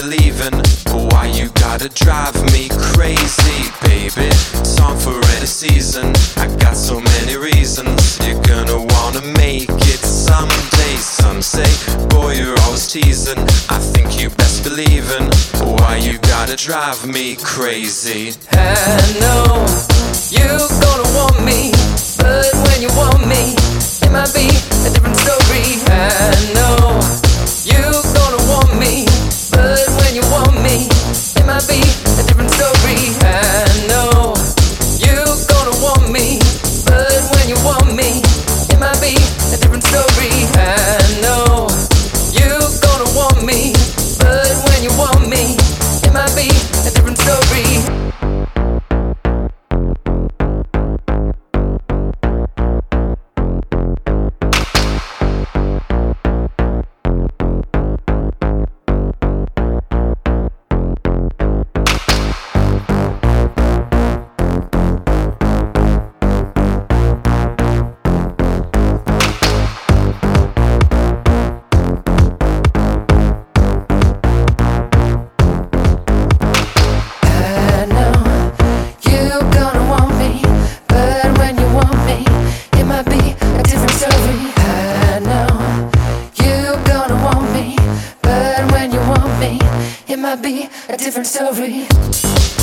believing. Why you gotta drive me crazy, baby? Time for any season. I got so many reasons. You're gonna wanna make it someday. Some say, boy, you're always teasing. I think you best believing. Why you gotta drive me crazy? I know you gonna want me, but when you want me, it might be a different story. I know you gonna want me, but when you want me, it might be a different story. I know you gonna want me, but when you want me, it might be a different story. I know you gonna want me, but when you want me, it might be a different story. It might be a different story.